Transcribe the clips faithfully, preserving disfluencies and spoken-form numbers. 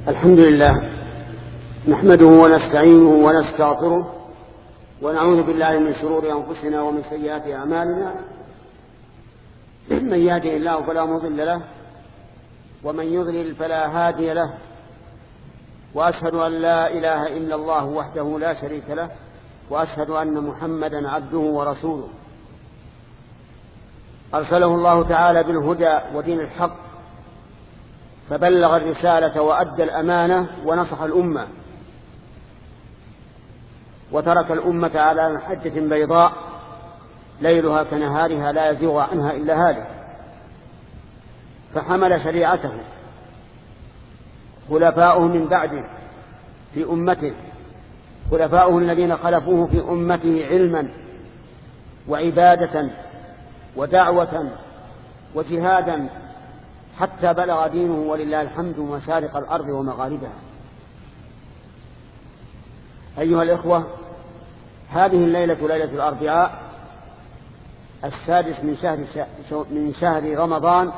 الحمد لله نحمده ونستعينه ونستغفره ونعوذ بالله من شرور أنفسنا ومن سيئات أعمالنا. من يهده الله فلا مضل له ومن يضلل فلا هادي له، وأشهد أن لا إله إلا الله وحده لا شريك له، وأشهد أن محمدا عبده ورسوله أرسله الله تعالى بالهدى ودين الحق، فبلغ الرسالة وأدى الأمانة ونصح الأمة، وترك الأمة على محجة بيضاء ليلها كنهارها لا يزيغ عنها إلا هالك. فحمل شريعته خلفاؤه من بعده في أمته، خلفاؤه الذين خلفوه في أمته علما وعبادة ودعوة وجهادا حتى بلغ دينه ولله الحمد مشارق الأرض ومغاربها. أيها الإخوة، هذه الليلة ليلة الأربعاء السادس من شهر من شهر رمضان،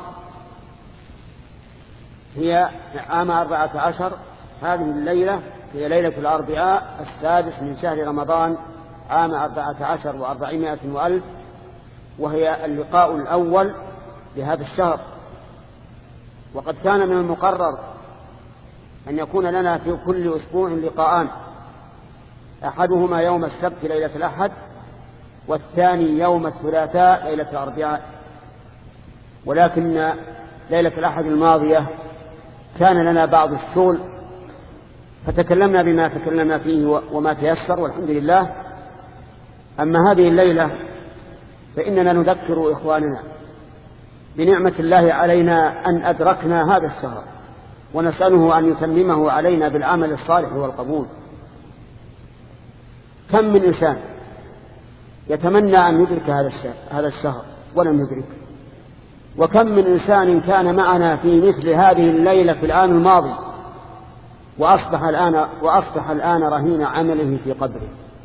هي عام أربعة عشر. هذه الليلة هي ليلة الأربعاء السادس من شهر رمضان عام أربعة عشر وأربعمائة وألف، وهي اللقاء الأول لهذا الشهر. وقد كان من المقرر أن يكون لنا في كل أسبوع لقاءان، أحدهما يوم السبت ليلة الأحد، والثاني يوم الثلاثاء ليلة الأربعاء. ولكن ليلة الأحد الماضية كان لنا بعض الشغل فتكلمنا بما تكلمنا فيه وما تيسر والحمد لله. أما هذه الليلة فإننا نذكر إخواننا بنعمة الله علينا أن أدركنا هذا الشهر، ونسأله أن يتممه علينا بالعمل الصالح والقبول. كم من إنسان يتمنى أن يدرك هذا الشهر ولم يدرك، وكم من إنسان كان معنا في مثل هذه الليلة في العام الماضي وأصبح الآن, وأصبح الآن رهين عمله في قبره.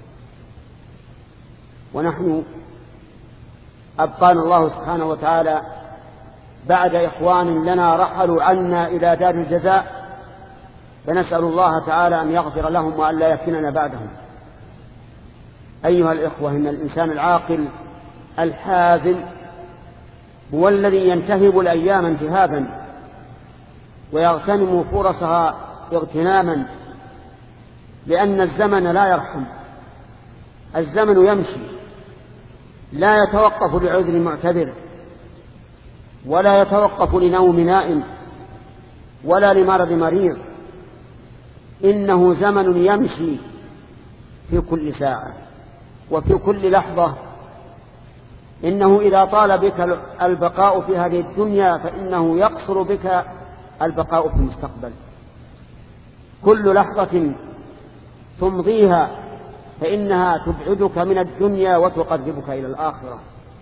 ونحن أبقانا الله سبحانه وتعالى بعد إخوان لنا رحلوا عنا إلى دار الجزاء، فنسأل الله تعالى أن يغفر لهم وأن لا يفتننا بعدهم. أيها الإخوة، إن الإنسان العاقل الحازم هو الذي ينتهب الأيام انتهابا ويغتنم فرصها اغتناما، لأن الزمن لا يرحم، الزمن يمشي لا يتوقف لعذر معتذر، ولا يتوقف لنوم نائم، ولا لمرض مريض. إنه زمن يمشي في كل ساعة وفي كل لحظة. إنه إذا طال بك البقاء في هذه الدنيا فإنه يقصر بك البقاء في المستقبل. كل لحظة تمضيها فإنها تبعدك من الدنيا وتقربك إلى الآخرة.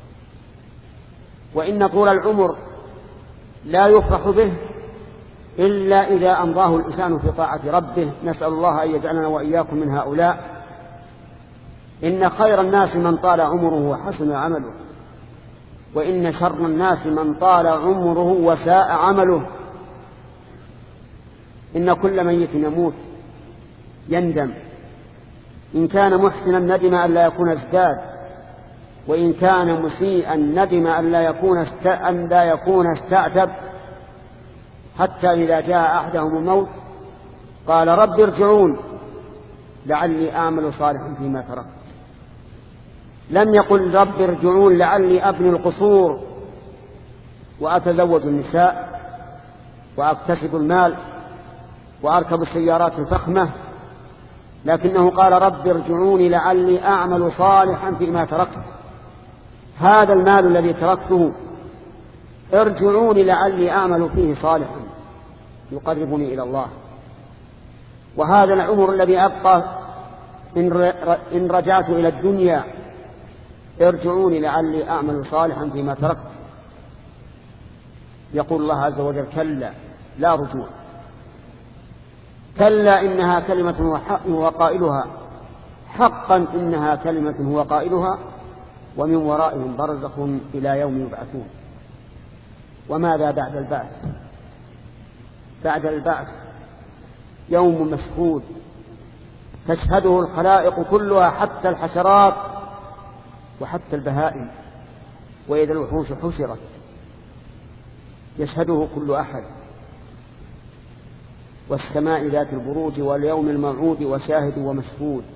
وإن طول العمر لا يفرح به إلا إذا أمضاه الإنسان في طاعة ربه. نسأل الله أن يجعلنا وإياكم من هؤلاء. إن خير الناس من طال عمره وحسن عمله، وإن شر الناس من طال عمره وساء عمله. إن كل ميت يموت يندم، إن كان محسنا ندم أن لا يكون ازداد، وإن كان مسيئا ندم أن لا يكون است... أن لا يكون استعتب. حتى إذا جاء أحدهم الموت قال رب ارجعون لعلي أعمل صالحا فيما تركت. لم يقل رب ارجعون لعلي أبني القصور وأتزوج النساء وأكتسب المال وأركب السيارات الفخمة، لكنه قال رب ارجعوني لعلي أعمل صالحا فيما تركت. هذا المال الذي تركته ارجعوني لعلي أعمل فيه صالحا يقربني إلى الله. وهذا العمر الذي أبقى إن رجعت إلى الدنيا ارجعوني لعلي أعمل صالحا فيما تركت. يقول الله عز وجل كلا لا رجوع، كلا إنها كلمة هو قائلها، حقا إنها كلمة هو قائلها، ومن ورائهم برزخ إلى يوم يبعثون. وماذا بعد البعث؟ بعد البعث يوم مشهود تشهده الخلائق كلها حتى الحشرات وحتى البهائم، وإذا الوحوش حشرت يشهده كل أحد، والسماء ذات البروج واليوم الموعود وشاهد ومشهود.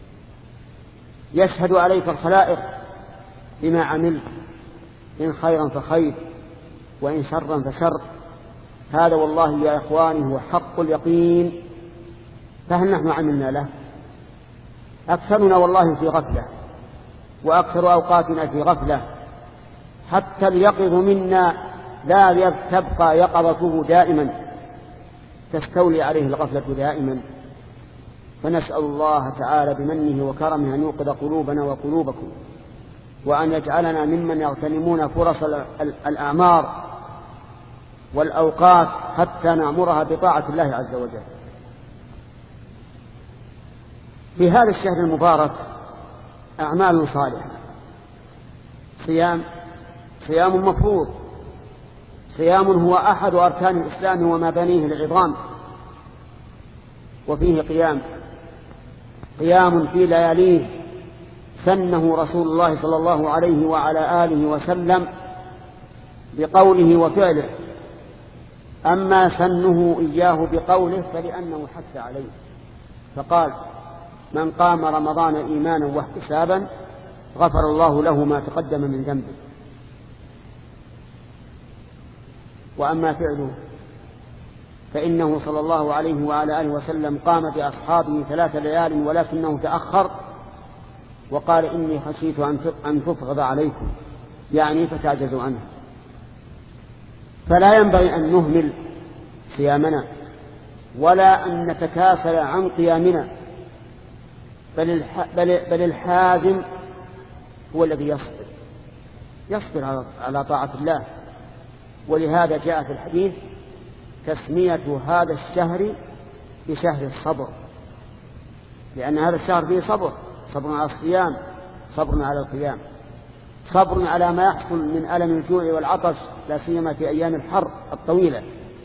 يشهد عليك الخلائق بما عملت، إن خيرا فخير وإن شرا فشر. هذا والله يا إخواني هو حق اليقين. فهل نحن عملنا له؟ أكثرنا والله في غفلة، وأكثر أوقاتنا في غفلة، حتى اليقظ منا لا تبقى يقظته دائما، تستولي عليه الغفلة دائما. فنسأل الله تعالى بمنه وكرمه أن يوقظ قلوبنا وقلوبكم، وأن يجعلنا ممن يغتنمون فرص الأعمار والأوقات حتى نعمرها بطاعة الله عز وجل. في هذا الشهر المبارك أعمال صالحة، صيام صيام مفروض، صيام هو أحد أركان الإسلام ومبانيه العظام، وفيه قيام قيام في لياليه سنه رسول الله صلى الله عليه وعلى آله وسلم بقوله وفعله. أما سنه إياه بقوله فلأنه حث عليه، فقال: من قام رمضان إيمانا واحتسابا غفر الله له ما تقدم من ذنبه. وأما فعله فإنه صلى الله عليه وعلى آله وسلم قام بأصحابه ثلاث ليال ولكنه تأخر وقال: إني خشيت أن تفرض عليكم، يعني فتعجزوا عنه. فلا ينبغي أن نهمل صيامنا ولا أن نتكاسل عن قيامنا، بل بل الحازم هو الذي يصبر يصبر على طاعة الله. ولهذا جاء في الحديث تسمية هذا الشهر بشهر الصبر، لأن هذا الشهر فيه صبر، صبر على الصيام، صبر على القيام، صبر على ما يحصل من ألم الجوع والعطش، لا سيما في أيام الحر الطويلة،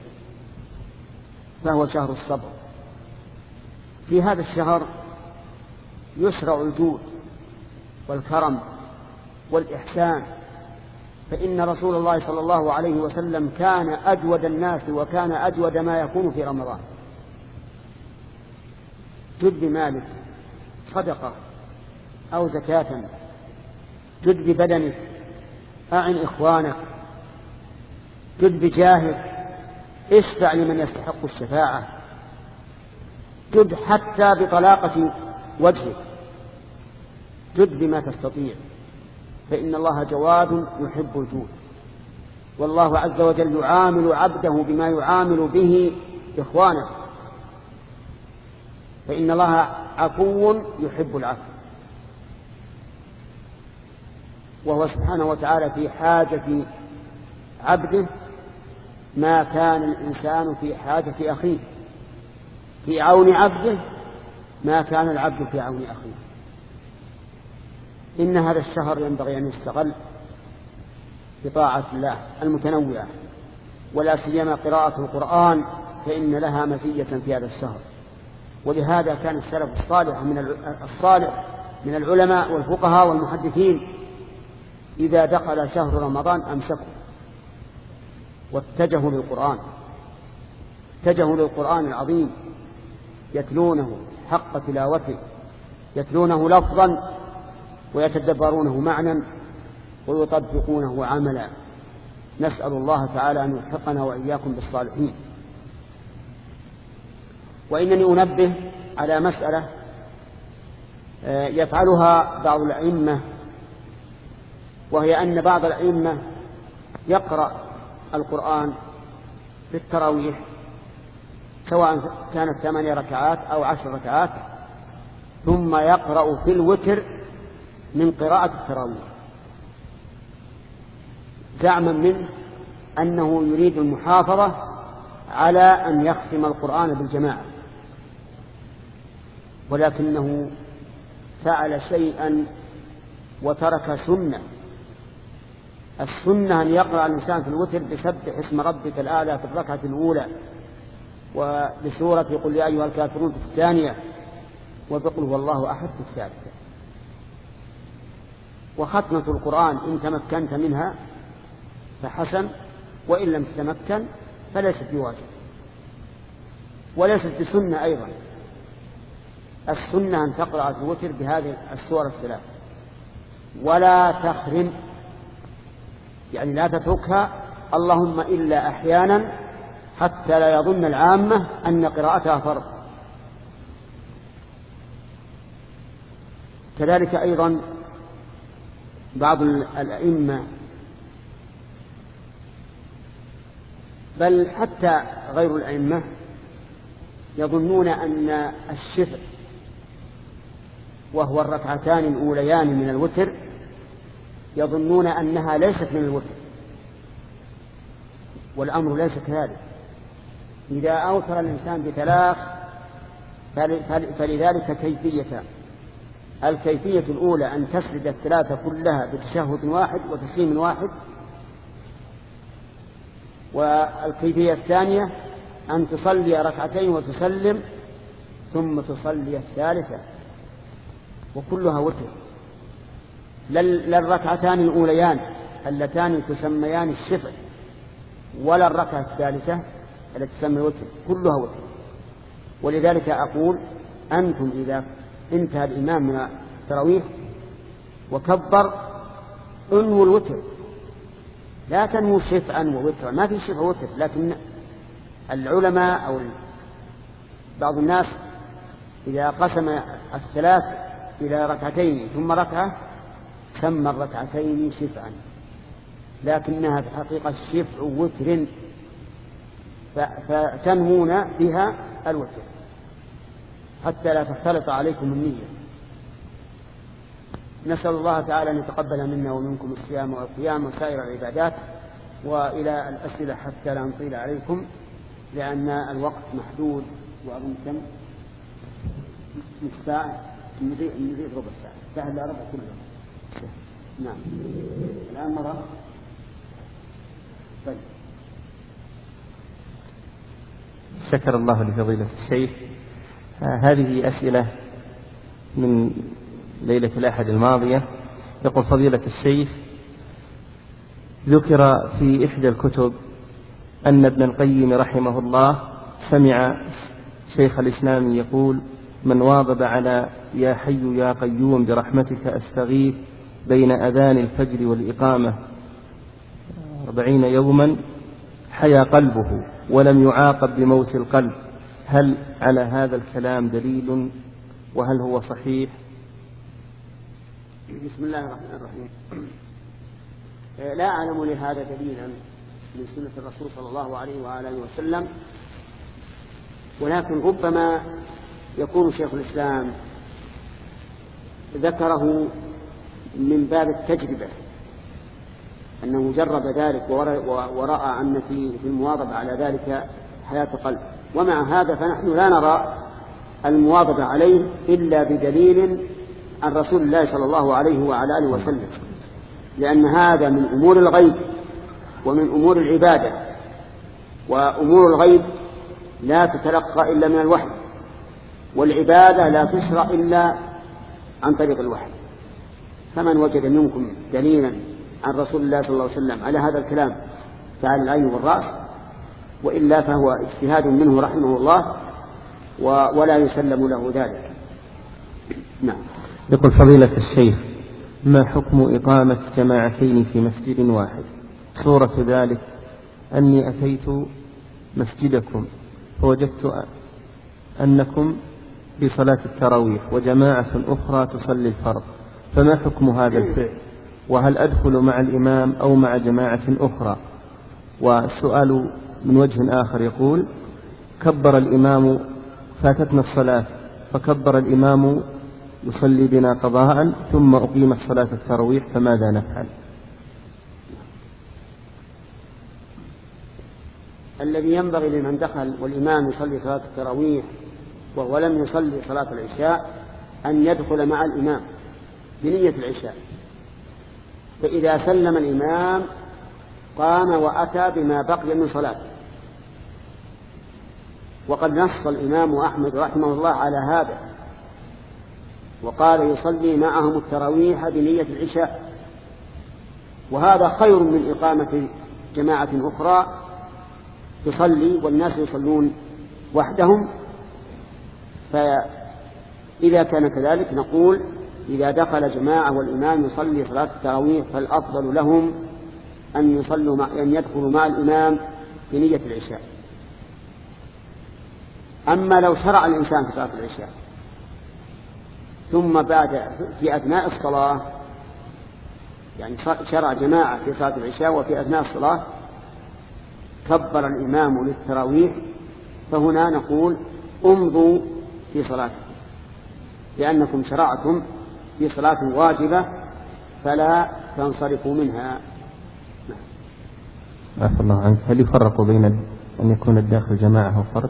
فهو شهر الصبر. في هذا الشهر يشرع الجود والكرم والإحسان، فإن رسول الله صلى الله عليه وسلم كان أجود الناس وكان أجود ما يكون في رمضان. جد بمالك صدقة أو زكاة، جد ببدنك، أعن إخوانك، جد بجاهك، اشفع لمن يستحق الشفاعة، جد حتى بطلاقة وجهك، جد بما تستطيع، فإن الله جواد يحب الجود. والله عز وجل يعامل عبده بما يعامل به إخوانه، فإن الله عفو يحب العفو، وهو سبحانه وتعالى في حاجة عبده ما كان الإنسان في حاجة أخيه، في عون عبده ما كان العبد في عون أخيه. إن هذا الشهر ينبغي أن يستغل بطاعة الله المتنوعة، ولا سيما قراءة القرآن، فإن لها مزية في هذا الشهر. ولهذا كان السلف الصالح من الصالح من العلماء والفقهاء والمحدثين إذا دخل شهر رمضان أمسكوا واتجهوا للقرآن، اتجهوا للقرآن العظيم، يتلونه حق تلاوته، يتلونه لفظا ويتدبرونه معنى ويطبقونه عملا. نسأل الله تعالى أن يوفقنا وإياكم بالصالحين. وإنني أنبه على مسألة يفعلها بعض الأئمة، وهي أن بعض الأئمة يقرأ القرآن في التراويح سواء كانت ثمانية ركعات أو عشر ركعات، ثم يقرأ في الوتر من قراءة التراويح، زعما منه أنه يريد المحافظة على أن يختم القرآن بالجماعة، ولكنه فعل شيئا وترك سنة. السنة أن يقرأ الإنسان في الوتر بسبح اسم ربك الأعلى في الركعة الأولى، وبسورة قل يا أيها الكافرون في الثانية، وبقل هو الله أحد في الثالثة. وختمة القرآن إن تمكنت منها فحسن، وإن لم تتمكن فليست بواجب وليست بسنة أيضا. السنة أن تقرأ في الوتر بهذه السور الثلاث ولا تخرم، يعني لا تتركها اللهم إلا أحيانا حتى لا يظن العامة أن قراءتها فرض. كذلك أيضا بعض الأئمة بل حتى غير الأئمة يظنون أن الشفع وهو الركعتان الأوليان من الوتر يظنون أنها ليست من الوتر، والأمر ليس كذلك. إذا أوتر الإنسان بثلاث فلذلك كيفيتان: الكيفية الأولى أن تسرد الثلاثة كلها بتشهد واحد وتسليم واحد، والكيفية الثانية أن تصلي ركعتين وتسلم ثم تصلي الثالثة، وكلها وتر. لا الركعتان الأوليان اللتان تسميان الشفع ولا الركعة الثالثة التي تسمى الوتر، كلها وتر. ولذلك أقول أنتم إذا انتهى الإمام من التراويح وكبر انووا الوتر، لا تنووا شفعا ووترا، ما في شفع وتر. لكن العلماء أو بعض الناس إذا قسم الثلاث إلى ركعتين ثم ركعة سمى الركعتين شفعا، لكنها في حقيقة شفع وتر، فتنوون بها الوتر حتى لا تختلط عليكم النية. نسأل الله تعالى أن يتقبل منا ومنكم الصيام والقيام وسائر العبادات. وإلى الأسئلة حتى لا نطيل عليكم لأن الوقت محدود، وأظن كم ساعة، نزيد ربع ساعة، ساعة إلا ربع كله. نعم الآن مرة. طيب. شكر الله لفضيلة الشيخ. هذه أسئلة من ليلة الأحد الماضية. يقول فضيلة الشيخ: ذكر في إحدى الكتب أن ابن القيم رحمه الله سمع شيخ الإسلام يقول: من واظب على يا حي يا قيوم برحمتك أستغيث بين أذان الفجر والإقامة أربعين يوما حيا قلبه ولم يعاقب بموت القلب، هل على هذا الكلام دليل وهل هو صحيح؟ بسم الله الرحمن الرحيم. لا أعلم لهذا دليلا من سنة الرسول صلى الله عليه وآله وسلم، ولكن ربما يكون شيخ الإسلام ذكره من باب التجربة، أنه جرب ذلك ورأى أن في المواظبة على ذلك حياة قلب. ومع هذا فنحن لا نرى المواظبة عليه إلا بدليل عن رسول الله صلى الله عليه وعلى آله وسلم، لأن هذا من أمور الغيب ومن أمور العبادة، وأمور الغيب لا تتلقى إلا من الوحي، والعبادة لا تشرع إلا عن طريق الوحي. فمن وجد منكم دليلا عن رسول الله صلى الله عليه وسلم على هذا الكلام فعلى العين والرأس، وإلا فهو اجتهاد منه رحمه الله ولا يسلم له ذلك. نعم. يقول فضيلة الشيخ: ما حكم إقامة جماعتين في مسجد واحد؟ صورة ذلك أني أتيت مسجدكم فوجدت أنكم بصلاة التراويح وجماعة أخرى تصلي الفرض، فما حكم هذا الفعل؟ وهل أدخل مع الإمام أو مع جماعة أخرى؟ والسؤال من وجه آخر يقول: كبر الإمام، فاتتنا الصلاة فكبر الإمام يصلي بنا قضاء ثم أقيمت صلاة التراويح، فماذا نفعل؟ الذي ينبغي لمن دخل والإمام يصلي صلاة التراويح وهو لم يصلي صلاة العشاء أن يدخل مع الإمام بنية العشاء، فإذا سلم الإمام قام وأتى بما بقي من صلاته، وقد نص الإمام أحمد رحمه الله على هذا وقال يصلي معهم التراويح بنية العشاء، وهذا خير من إقامة جماعة أخرى تصلي والناس يصلون وحدهم. فإذا كان كذلك نقول إذا دخل جماعة والإمام يصلي صلاة التراويح فالأفضل لهم أن يصلوا مع أن يدخلوا مع الإمام بنية العشاء. أما لو شرع الإنسان في صلاة العشاء ثم بعد في أثناء الصلاة، يعني شرع جماعة في صلاة العشاء وفي أثناء الصلاة كبر الإمام للتراويح، فهنا نقول امضوا في صلاتكم لأنكم شرعتم في صلاة واجبة فلا تنصرفوا منها. عفى الله عنك، هل يفرق بين أن يكون الداخل جماعة وفرد؟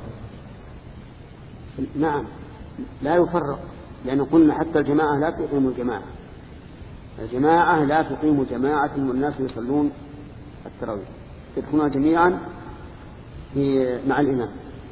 نعم لا يفرق، لأن قلنا حتى الجماعة لا تقيم الجماعة، الجماعة لا تقيم جماعة والناس يصلون التراويح، يدخلون جميعا في مع الإمام.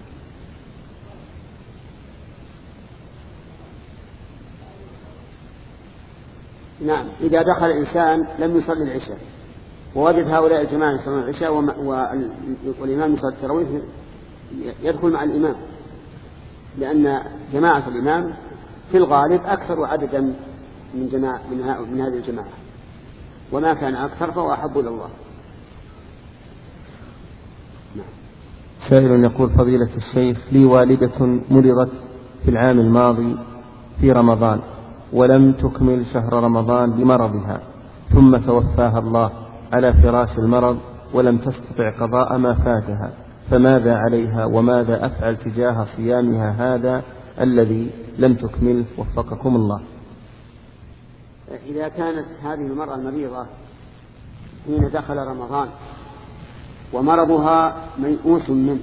نعم إذا دخل الإنسان لم يصلي العشاء ووجد هؤلاء الجماعة يصلون العشاء والإمام يصلي التراويح يدخل مع الإمام، لأن جماعة الإمام في الغالب أكثر عددا من, جماعة من, من هذه الجماعة، وما كان أكثر فهو أحب إلى الله. سائل يقول فضيلة الشيخ لي والدة مرضت في العام الماضي في رمضان ولم تكمل شهر رمضان بمرضها، ثم توفاها الله على فراش المرض ولم تستطع قضاء ما فاتها، فماذا عليها وماذا أفعل تجاه صيامها هذا الذي لم تكمل وفقكم الله؟ إذا كانت هذه المرأة المريضة حين دخل رمضان ومرضها ميؤوس منه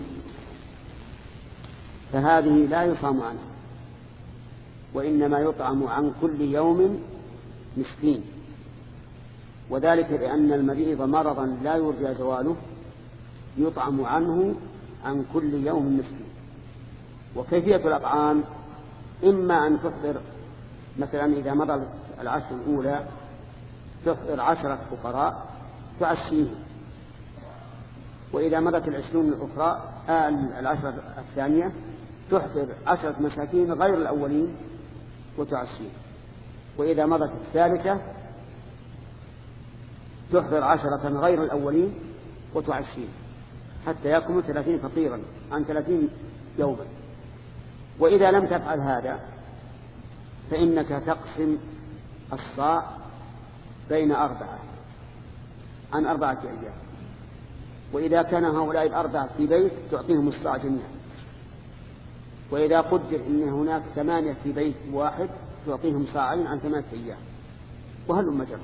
فهذه لا يصام عنها، وإنما يطعم عن كل يوم مسكين، وذلك لأن المريض مرضا لا يرجى زواله يطعم عنه عن كل يوم مسكين. وكيفية الأطعام إما أن تفطر مثلا إذا مضى العشر الأولى تفطر عشرة فقراء تعشيهم، وإذا مضت العشرون الأخرى آه العشرة الثانية تحفر عشرة مساكين غير الأولين وتعشيهم، وإذا مضت الثالثة تحفر عشرة غير الأولين وتعشيهم حتى يكمل ثلاثين فقيرا عن ثلاثين يوما. وإذا لم تفعل هذا فإنك تقسم الصاع بين أربعة عن أربعة أيام، وإذا كان هؤلاء الأربعة في بيت تعطيهم الصاع جميعا، وإذا قدر أن هناك ثمانية في بيت واحد تعطيهم صاعين عن ثمانية أيام، وهل مجرد.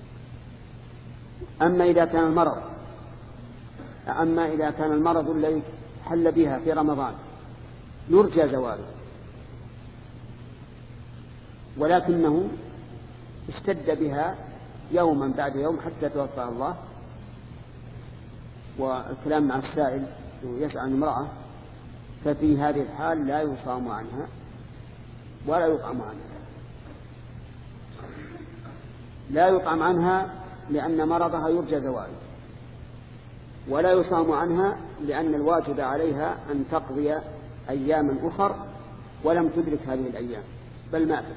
أما إذا كان المرض أما إذا كان المرض الذي حل بها في رمضان يرجى زواله ولكنه اشتد بها يوما بعد يوم حتى توفاها الله، والكلام مع السائل يسأل عن امرأة، ففي هذه الحال لا يصام عنها ولا يطعم عنها. لا يطعم عنها لأن مرضها يرجى زواله، ولا يصام عنها لأن الواجب عليها أن تقضي أياما أخر ولم تدرك هذه الأيام بل ماتت.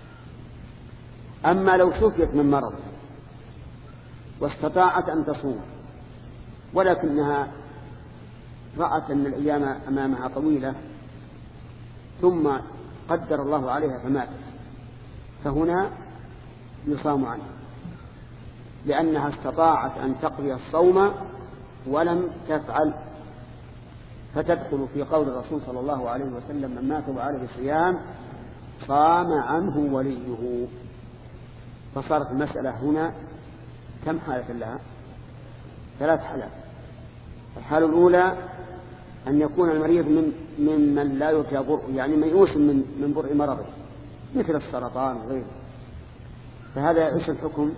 أما لو شفيت من مرض واستطاعت أن تصوم ولكنها رأت أن الأيام أمامها طويلة ثم قدر الله عليها فماتت، فهنا يصام عنها لأنها استطاعت أن تقضي الصوم ولم تفعل، فتدخل في قول الرسول صلى الله عليه وسلم من مات وعليه الصيام صام عنه وليه. فصارت المسألة هنا كم حالة لها؟ ثلاث حالات. الحالة الأولى أن يكون المريض من ممن لا يرجى برء، يعني ميؤوس من من برء مرضه مثل السرطان وغيره، فهذا ايش الحكم؟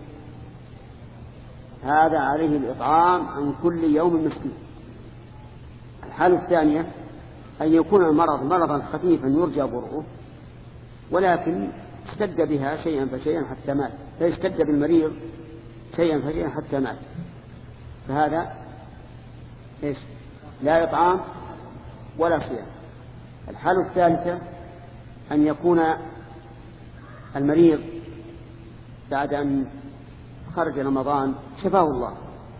هذا عليه الإطعام عن كل يوم مسكين. الحالة الثانية أن يكون المرض مرضا خفيفا يرجى برؤه، ولكن اشتد بها شيئا فشيئا حتى مات، فاشتد بالمريض شيئا فشيئا حتى مات، فهذا إيش؟ لا إطعام ولا صيام. الحالة الثالثة أن يكون المريض بعد أن خرج رمضان شفاه الله،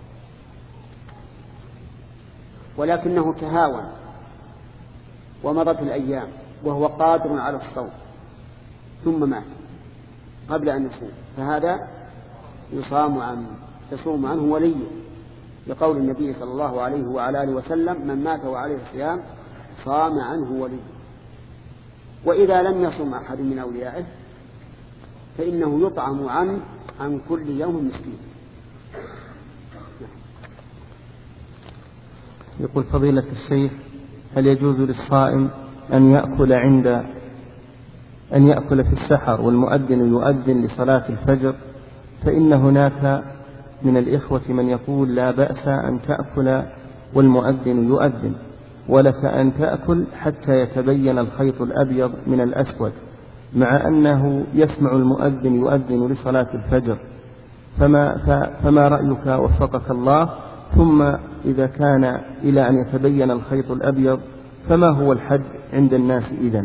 ولكنه تهاون ومضت الأيام وهو قادر على الصوم ثم مات قبل أن يصوم، فهذا يصام عنه، يصوم عنه وليه، لقول النبي صلى الله عليه وعلى آله وسلم: من مات وعليه الصيام صام عنه وليه. وإذا لم يصم أحد من أوليائه فإنه يطعم عنه عن كل يوم مسكين. يقول فضيلة الشيخ: هل يجوز للصائم أن يأكل عند أن يأكل في السحر والمؤذن يؤذن لصلاة الفجر؟ فإن هناك من الإخوة من يقول لا بأس أن تأكل والمؤذن يؤذن، ولك أن تأكل حتى يتبين الخيط الأبيض من الأسود، مع أنه يسمع المؤذن يؤذن لصلاة الفجر، فما, فما رأيك وفقك الله؟ ثم إذا كان إلى أن يتبين الخيط الأبيض فما هو الحد عند الناس إذن؟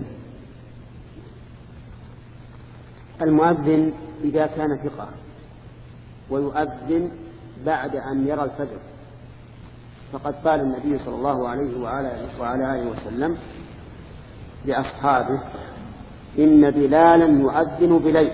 المؤذن إذا كان ثقة ويؤذن بعد أن يرى الفجر، فقد قال النبي صلى الله عليه وعلى آله وسلم لأصحابه: إن بلالا يؤذن بليل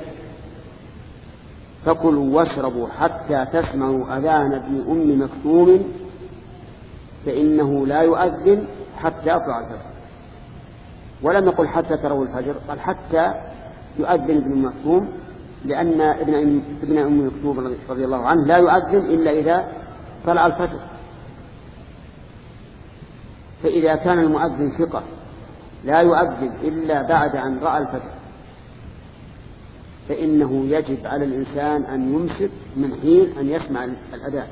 فكلوا واشربوا حتى تسمعوا أذان ابن أم مكتوم فإنه لا يؤذن حتى يطلع الفجر. ولم يقل حتى تروا الفجر، قال حتى يؤذن ابن مكتوم، لأن ابن أم مكتوم رضي الله عنه لا يؤذن إلا إذا طلع الفجر. فإذا كان المؤذن ثقة لا يؤذن إلا بعد أن رأى الفجر فإنه يجب على الإنسان أن يمسك من حين أن يسمع الأذان.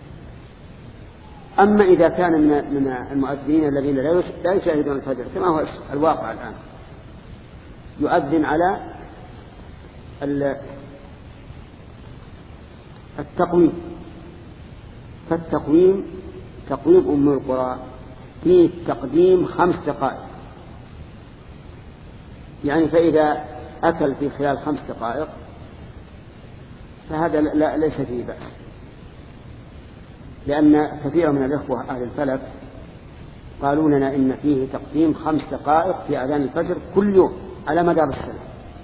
أما إذا كان من المؤذنين الذين لا يشاهدون الفجر كما هو الواقع الآن، يؤذن على التقويم، فالتقويم تقويم أم القرى فيه تقديم خمس دقائق، يعني فإذا أكل في خلال خمس دقائق فهذا لا ليس فيه بأس، لأن كثير من الإخوة أهل الفلك قالوا لنا إن فيه تقديم خمس دقائق في أذان الفجر كل يوم على مدار السنة.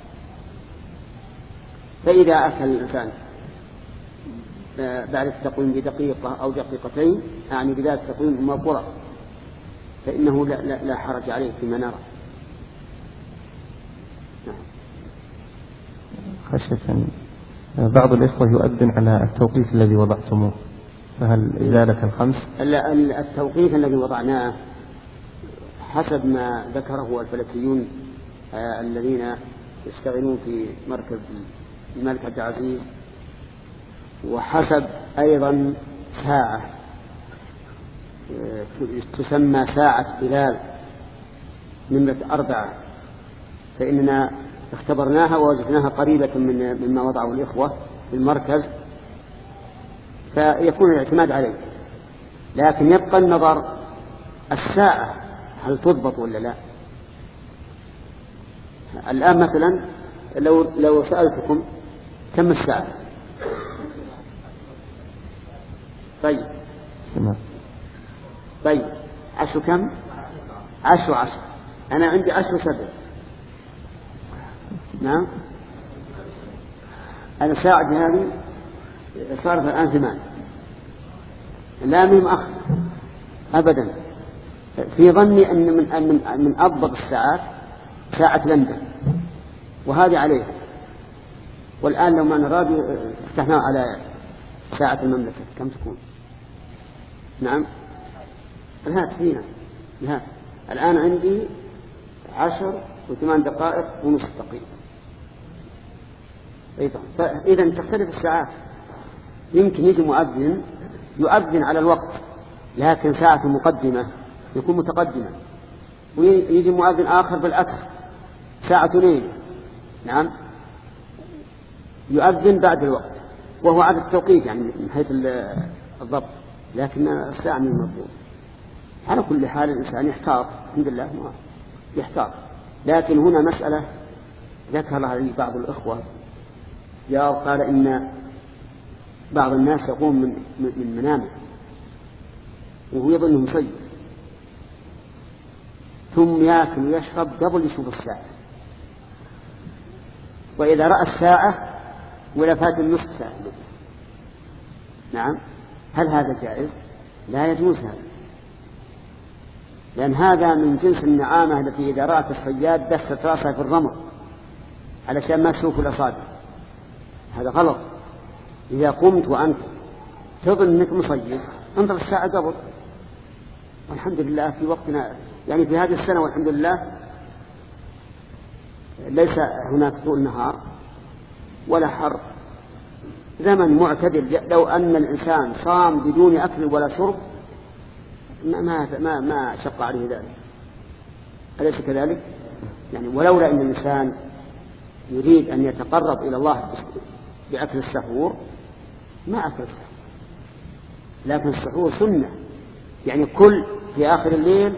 فإذا أكل الإنسان بعد التقويم بدقيقة أو دقيقتين، يعني بذلك تقويم أم القرى، فإنه لا, لا, لا حرج عليه فيما نرى. خشية بعض الإخوة يؤذن على التوقيت الذي وضعتموه، فهل زالت الخمس؟ التوقيت الذي وضعناه حسب ما ذكره الفلكيون آه الذين يشتغلون في مركز الملك عبد العزيز، وحسب أيضا ساعة آه تسمى ساعة بلال نمرة أربعة، فإننا اختبرناها ووجدناها قريبة من مما وضعه الإخوة في المركز، فيكون الاعتماد عليه. لكن يبقى النظر الساعة هل تضبط ولا لا. الآن مثلا لو لو سألتكم كم الساعة؟ طيب طيب عشر كم؟ عشر عشر أنا عندي عشر سبع. نعم أنا ساعد هذه صارت الآن ثمان، لا مهم أخ أبدا. في ظني أن من, من, من أضبط الساعات ساعة لندن، وهذه عليها. والآن لو ما نراد استحناه على ساعة المملكة كم تكون؟ نعم الهات فينا الهات. الآن عندي عشر وثمان دقائق ونص دقيقة. فإذا تختلف الساعات. يمكن يجي مؤذن يؤذن على الوقت لكن ساعة مقدمة يكون متقدمة، ويجي مؤذن آخر بالعكس ساعة اثنين، نعم، يؤذن بعد الوقت وهو عدد التوقيت يعني من حيث الضبط، لكن الساعة من المضبوط. على كل حال الإنسان يحتاط، الحمد لله ما يحتاط. لكن هنا مسألة ذكرها لي بعض الإخوة، يا قال إن بعض الناس يقوم من, من منامه وهو يظنه مصيب، ثم يأكل ويشرب قبل يشوف الساعة، وإذا رأى الساعة ولا فات النصف ساعة. نعم، هل هذا جائز؟ لا يجوز هذا، لأن هذا من جنس النعامة التي إذا رأت الصياد دست رأسها في الرمل علشان ما تشوف الأصابع. هذا غلط. إذا قمت وأنت تظن أنك مصيب انظر الساعة قبل. والحمد لله في وقتنا يعني في هذه السنة والحمد لله ليس هناك طول نهار ولا حر، زمن معتدل. لو أن الإنسان صام بدون أكل ولا شرب ما ما ما شق عليه ذلك، أليس كذلك؟ يعني ولولا أن الإنسان يريد أن يتقرب إلى الله بأكل السحور ما أكل السحور، لكن السحور سنة، يعني كل في آخر الليل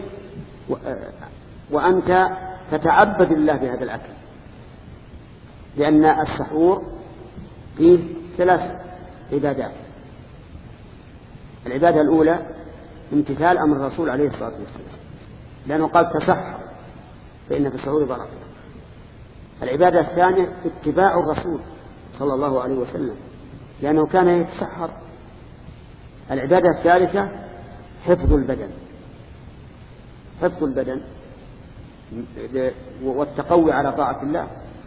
وأنت تتعبد الله بهذا الأكل، لأن السحور فيه ثلاث عبادات. العبادة الأولى امتثال أمر الرسول عليه الصلاة والسلام، لأنه قال تسحر فإن في السحور بركة. العبادة الثانية اتباع الرسول صلى الله عليه وسلم، لأنه كان يتسحر. العبادة الثالثة حفظ البدن، حفظ البدن والتقوي على طاعة الله.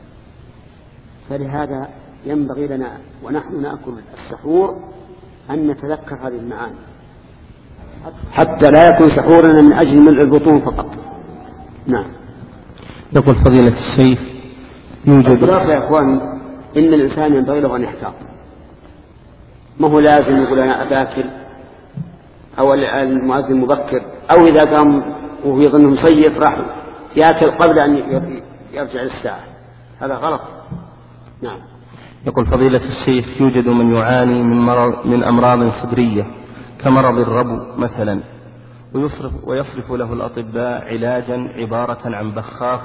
فلهذا ينبغي لنا ونحن نأكل السحور أن نتذكر هذه المعاني، حتى لا يكون سحورنا من أجل ملء البطون فقط. نعم. يقول فضيلة الشيخ يوجد خلاصة يا أخوان، إن الإنسان ينبغي له أن يحتاط، ما هو لازم يقول أنا أباكر أو المؤذن مبكر، أو إذا قام وهو يظنه مصيف راح يأكل قبل أن يرجع للساعة، هذا غلط. نعم. يقول فضيلة الشيخ يوجد من يعاني من مرض من أمراض صدرية كمرض الربو مثلا، ويصرف, ويصرف له الأطباء علاجا عبارة عن بخاخ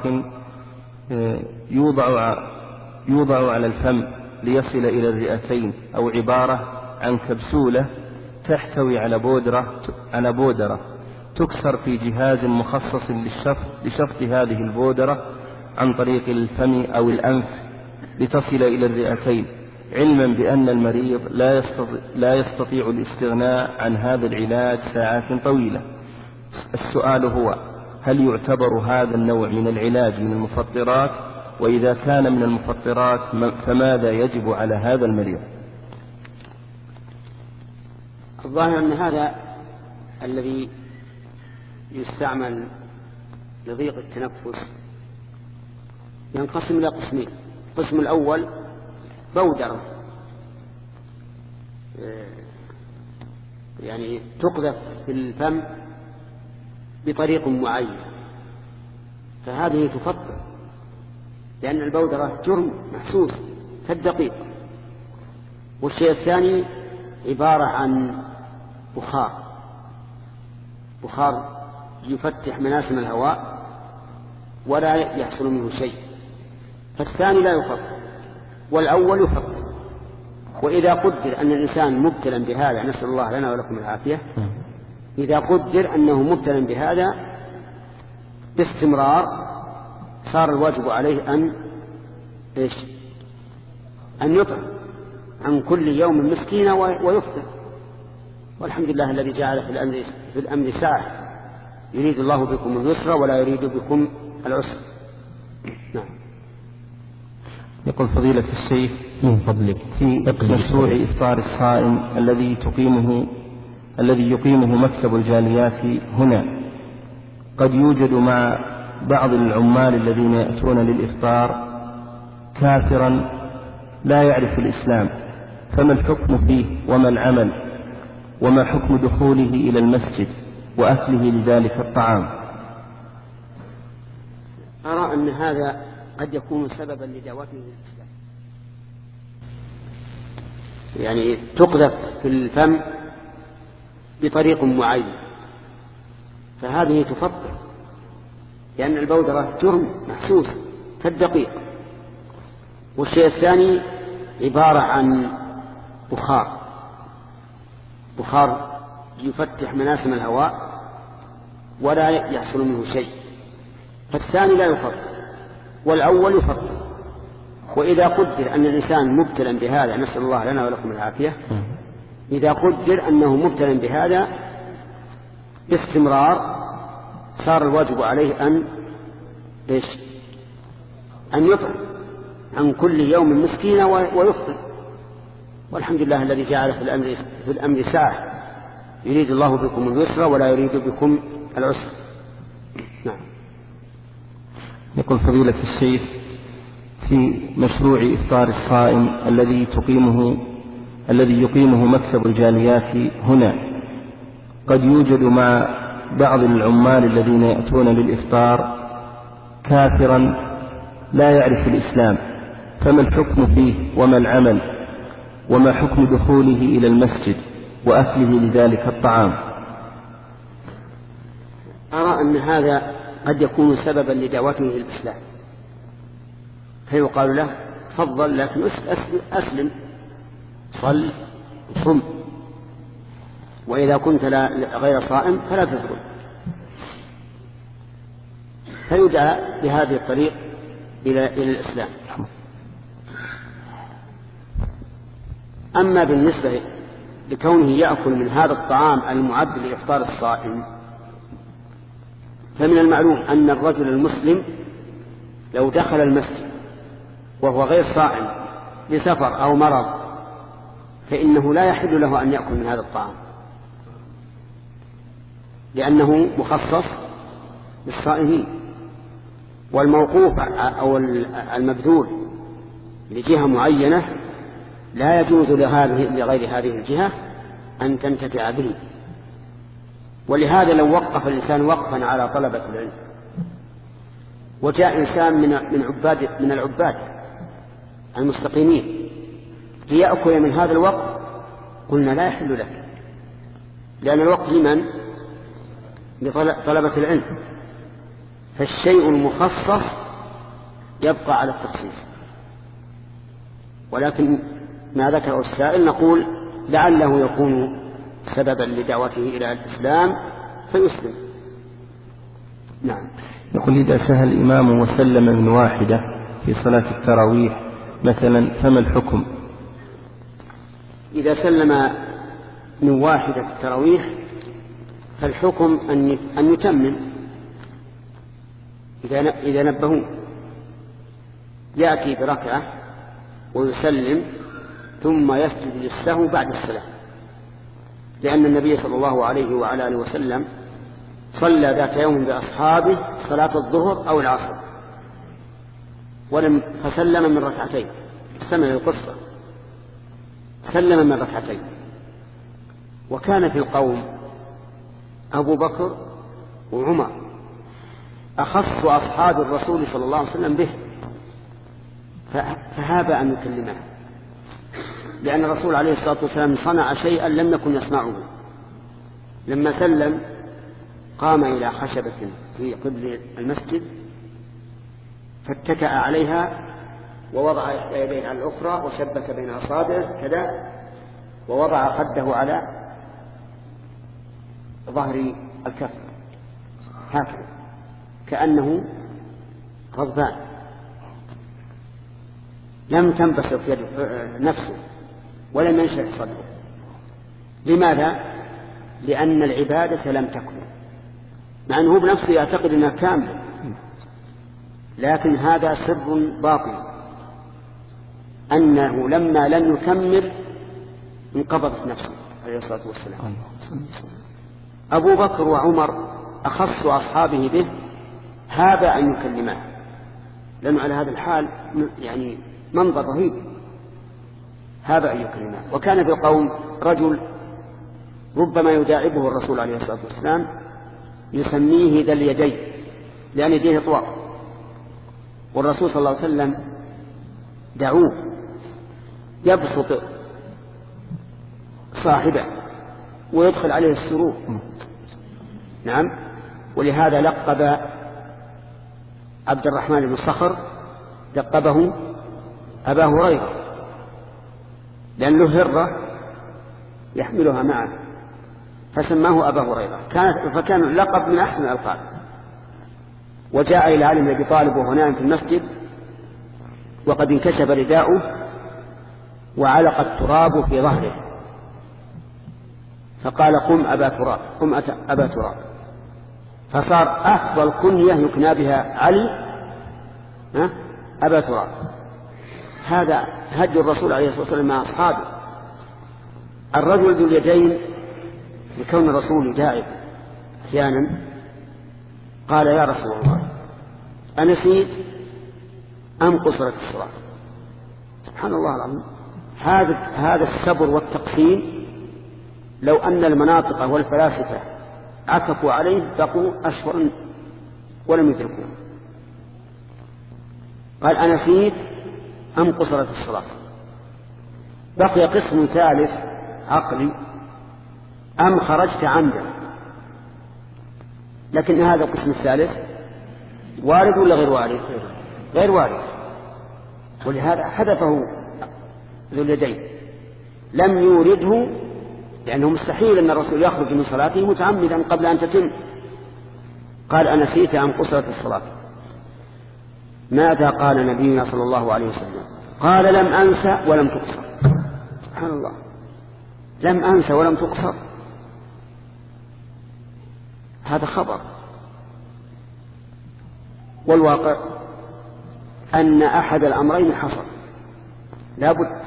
يوضع, يوضع على الفم ليصل إلى الرئتين، أو عبارة عن كبسولة تحتوي على بودرة, على بودرة تكسر في جهاز مخصص للشفط, لشفط هذه البودرة عن طريق الفم أو الأنف لتصل إلى الرئتين، علما بأن المريض لا يستطيع, لا يستطيع الاستغناء عن هذا العلاج ساعات طويلة. السؤال هو: هل يعتبر هذا النوع من العلاج من المفطرات؟ وإذا كان من المفطرات فماذا يجب على هذا المريض؟ الظاهر أن هذا الذي يستعمل لضيق التنفس ينقسم إلى قسمين. القسم الأول بودرة، يعني تقذف في الفم بطريق معين، فهذه تفطر، لأن البودرة جرم محسوس كالدقيق. والشيء الثاني عبارة عن بخار، بخار يفتح مناسم الهواء ولا يحصل منه شيء، فالثاني لا يفطر والأول يفطر. وإذا قدر أن الإنسان مبتلا بهذا، نسأل الله لنا ولكم العافية، إذا قدر أنه مبتلا بهذا باستمرار صار الواجب عليه أن إيش؟ أن يطعم عن كل يوم مسكينة ويفطر. والحمد لله الذي جعل في الأمر, في الأمر ساعة، يريد الله بكم اليسر ولا يريد بكم العسر. نعم. يقول فضيلة الشيخ من فضلك في مشروع إفطار الصائم الذي تقيمه الذي يقيمه مكتب الجاليات هنا، قد يوجد مع بعض العمال الذين يأتون للإفطار كافرا لا يعرف الإسلام، فما الحكم فيه وما العمل، وما حكم دخوله إلى المسجد وأكله لذلك الطعام؟ أرى أن هذا قد يكون سببا لدعوته للإسلام، يعني تقذف في الفم بطريق معين، فهذه تفطر، لأن البودرة جرم محسوس كالدقيق. والشيء الثاني عبارة عن بخار بخار يفتح مناسم الهواء ولا يحصل منه شيء، فالثاني لا يفطر والأول يفطر. وإذا قدر أن الإنسان مبتلا بهذا، نسأل الله لنا ولكم العافية، إذا قدر أنه مبتلا بهذا باستمرار صار الواجب عليه أن إيش؟ أن يطعم عن كل يوم مسكينا ويفطر. والحمد لله الذي جعل في الأمر, في الأمر ساعة، يريد الله بكم اليسر ولا يريد بكم العسر. نعم. يقول فضيلة الشيخ في مشروع إفطار الصائم الذي تقيمه الذي يقيمه مكتب الجاليات هنا، قد يوجد مع بعض العمال الذين يأتون للإفطار كافرا لا يعرف الإسلام، فما الحكم فيه وما العمل، وما حكم دخوله إلى المسجد وأكله لذلك الطعام؟ أرى أن هذا قد يكون سببا لدعوته إلى الإسلام، فيقال له تفضل لكن أسلم صل صم، وإذا كنت غير صائم فلا تزرع، فيدعى بهذه الطريق إلى إلى الإسلام. أما بالنسبة لكونه يأكل من هذا الطعام المعد لإفطار الصائم، فمن المعلوم أن الرجل المسلم لو دخل المسجد وهو غير صائم لسفر أو مرض فإنه لا يحل له أن يأكل من هذا الطعام، لأنه مخصص للصائمين. والموقوف أو المبذول لجهة معينة لا يجوز لغير هذه الجهة أن تنتفع به. ولهذا لو وقف الإنسان وقفا على طلبة العلم وجاء إنسان من من عباد من العباد المستقيمين ليأكل من هذا الوقف، قلنا لا يحل لك، لأن الوقف لمن؟ لطلبة العلم، فالشيء المخصص يبقى على التخصيص. ولكن ما ذكره السائل نقول لعله يكون سببا لدعوته إلى الإسلام فيسلم. نعم. يقول إذا سهى الإمام وسلم من واحدة في صلاة التراويح مثلا فما الحكم؟ إذا سلم من واحدة في التراويح فالحكم أن يتمم إذا نبهوا، يأتي بركعة ويسلم ثم يسجد للسهو بعد السلام، لأن النبي صلى الله عليه وعلى آله وسلم صلى ذات يوم بأصحابه صلاة الظهر أو العصر ولم فسلم من ركعتين. استمع القصة، سلم من ركعتين، وكان في القوم أبو بكر وعمر أخص أصحاب الرسول صلى الله عليه وسلم به، فهاب أن يكلمه، لأن الرسول عليه الصلاة والسلام صنع شيئا لم يكن يصنعه. لما سلم قام إلى خشبة في قبل المسجد فاتكأ عليها ووضع يديه على الأخرى وشبك بين أصابعه كذا، ووضع خده على ظهر الكف هكذا كأنه غضبان، لم تنبسط نفسه ولم ينشرح صدره. لماذا؟ لأن العبادة لم تكن، مع أنه بنفسه يعتقد أنها كاملة، لكن هذا سر باطن، أنه لما لم يكمل انقبضت نفسه عليه الصلاة والسلام. أبو بكر وعمر أخص أصحابه به هاب أن يكلمه، لأنه على هذا الحال يعني منظر رهيب، هاب أن يكلمه. وكان في القوم رجل ربما يداعبه الرسول عليه الصلاة والسلام يسميه ذا اليدين، لأن يديه طوال، والرسول صلى الله عليه وسلم دعوه يبسط صاحبه ويدخل عليه السرور. نعم. ولهذا لقب عبد الرحمن بن صخر لقبه أبا هريرة، لأن له هرة يحملها معه فسماه أبا هريرة، فكان لقب من أحسن الألقاب. وجاء إلى علي بن أبي طالب وهو نائم في المسجد وقد انكشف رداؤه وعلق التراب في ظهره، فقال قم أبا تراب، قم أبا تراب، فصار أفضل كنية يكنى بها علي أبا تراب. هذا هدي الرسول عليه الصلاة والسلام مع أصحابه. الرجل ذو اليدين لكون الرسول يداعب أحيانا قال يا رسول الله أنسيت أم قصرت الصلاة؟ سبحان الله العظيم. هذا هذا الصبر والتقسيم لو أن المناطق والفلاسفة عكفوا عليه بقوا أشهرا ولم يدركوه. قال أنسيت أم قصرت الصلاة؟ بقي قسم ثالث عقلي أم خرجت عمدا، لكن هذا القسم الثالث وارد ولا غير وارد؟ غير وارد. ولهذا حذفه ذو اليدين، لم يورده لأنه مستحيل أن الرسول يخرج من صلاته متعمدا قبل أن تتم. قال أنسيت أم قصرت الصلاة؟ ماذا قال نبينا صلى الله عليه وسلم؟ قال لم أنسى ولم تقصر. سبحان الله، لم أنسى ولم تقصر، هذا خبر. والواقع أن أحد الأمرين حصل لا بد،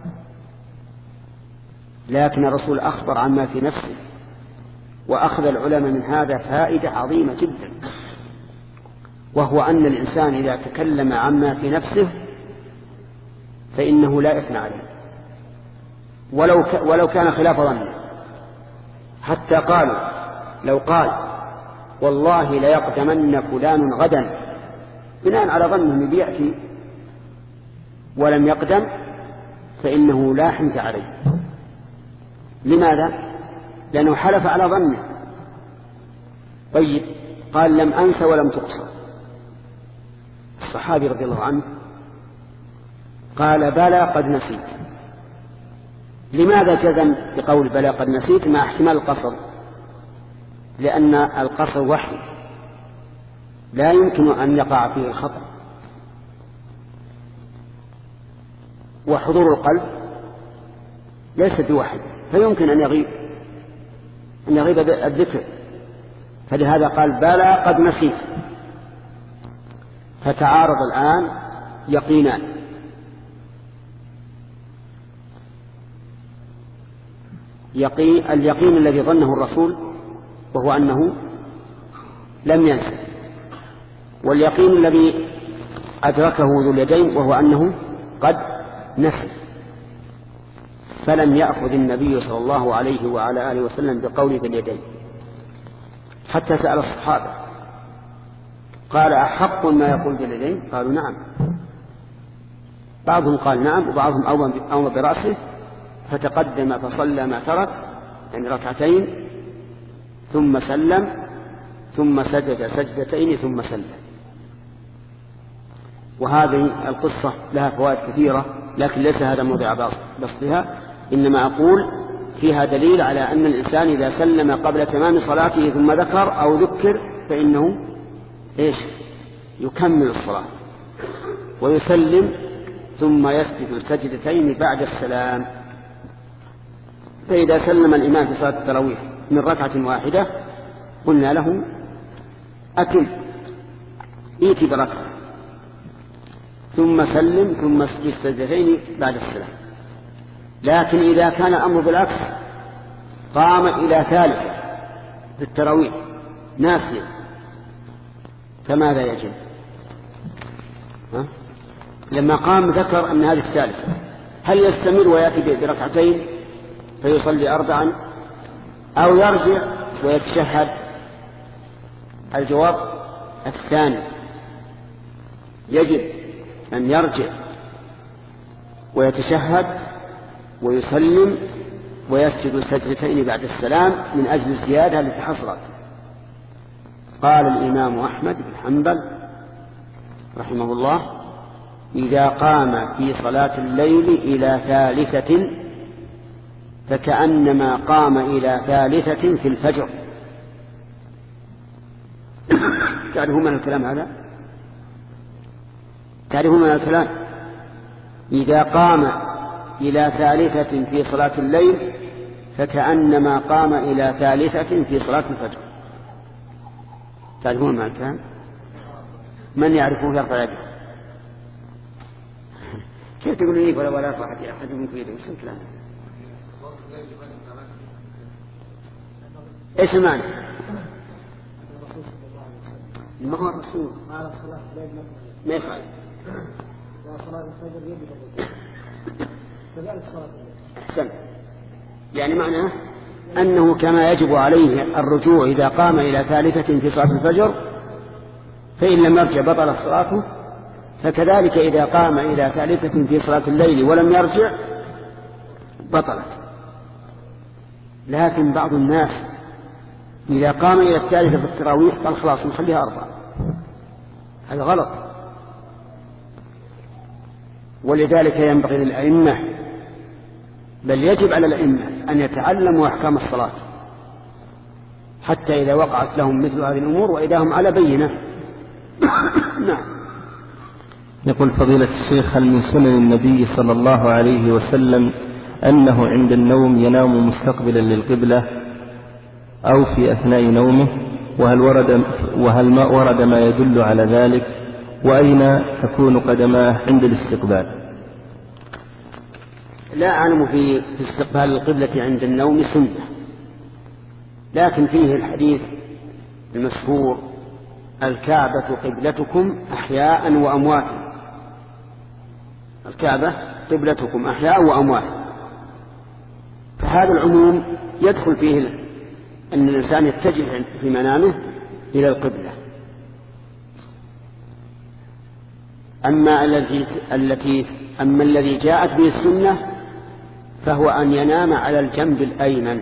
لكن الرسول أخبر عما في نفسه، وأخذ العلماء من هذا فائدة عظيمة جدا، وهو أن الإنسان إذا تكلم عما في نفسه فإنه لا إثم عليه ولو, ك... ولو كان خلاف ظنه. حتى قالوا لو قال والله ليقدمن فلان غدا بناء على ظنه بيأتي ولم يقدم فإنه لا حنث عليه. لماذا؟ لأنه حلف على ظنه. طيب قال لم أنس ولم تقصر. الصحابي رضي الله عنه قال بلى قد نسيت. لماذا جزم بقول بلى قد نسيت مع احتمال القصر؟ لأن القصر وحي لا يمكن أن يقع فيه الخطأ، وحضور القلب ليس بوحي فيمكن أن يغيب أن يغيب الذكر، فلهذا قال بلى قد نسيت. فتعارض الآن يقينان، يقين اليقين الذي ظنه الرسول وهو أنه لم ينسى، واليقين الذي أدركه ذو اليدين وهو أنه قد نسي. فلم يأخذ النبي صلى الله عليه وعلى آله وسلم بقول ذي اليدين حتى سأل الصحابة قال أحق ما يقول ذي اليدين؟ قالوا نعم. بعضهم قال نعم وبعضهم أومى برأسه، فتقدم فصلى ما ترك يعني ركعتين ثم سلم ثم سجد سجدتين ثم سلم. وهذه القصة لها فوائد كثيرة لكن ليس هذا موضع بسطها، إنما أقول فيها دليل على أن الإنسان إذا سلم قبل تمام صلاته ثم ذكر أو ذكر فإنه إيش يكمل الصلاة ويسلم ثم يسجد سجدتين بعد السلام. فإذا سلم الإمام في صلاة التراويح من ركعة واحدة قلنا له أتم إيتي بركعة ثم سلم ثم اسجد سجدتين بعد السلام. لكن إذا كان الأمر بالعكس قام إلى ثالثة في التراويح ناسيا فماذا يجب؟ ها؟ لما قام ذكر أن هذه الثالثة، هل يستمر ويأتي بركعتين فيصلي أربعا أو يرجع ويتشهد؟ الجواب الثاني، يجب أن يرجع ويتشهد ويسلم ويسجد سجدتين بعد السلام من أجل الزيادة التي حصلت. قال الإمام أحمد بن حنبل رحمه الله: إذا قام في صلاة الليل إلى ثالثة فكأنما قام إلى ثالثة في الفجر. تعرفون من الكلام هذا؟ تعرفون من الكلام؟ إذا قام إلى ثالثة في صلاة الليل فكأنما قام إلى ثالثة في صلاة الفجر. تعرفون ما كان؟ من يعرفه يرفع يده. كيف تقول لي ولا ولا يرفع أحد منكم يده؟ وش الكلام؟ إيش المعنى؟ ما هو الرسول على صلاة الليل ما يفعل. وصلاة الفجر يجب كذلك صلاة الليل. أحسن. يعني معناه أنه كما يجب عليه الرجوع إذا قام إلى ثالثة في صلاة الفجر فإن لم يرجع بطل صلاته، فكذلك إذا قام إلى ثالثة في صلاة الليل ولم يرجع بطلت. لكن بعض الناس إذا قام إلى الثالثة في التراويح قال خلاص نخليها أربعة. هذا غلط. ولذلك ينبغي للأئمة، بل يجب على الأئمة أن يتعلموا أحكام الصلاة حتى إذا وقعت لهم مثل هذه الأمور وإذا هم على بينة. نعم. يقول فضيلة الشيخ: هل من سنن النبي صلى الله عليه وسلم أنه عند النوم ينام مستقبلا للقبلة أو في أثناء نومه؟ وهل ورد, وهل ما ورد ما يدل على ذلك؟ وأين تكون قدماه عند الاستقبال؟ لا أعلم في استقبال القبلة عند النوم سنة، لكن فيه الحديث المشهور: الكعبة قبلتكم أحياء وأمواتا. الكعبة قبلتكم أحياء وأمواتا. فهذا العموم يدخل فيه أن الإنسان يتجه في منامه إلى القبلة. أما الذي التي أما الذي جاءت به السنة فهو أن ينام على الجنب الأيمن،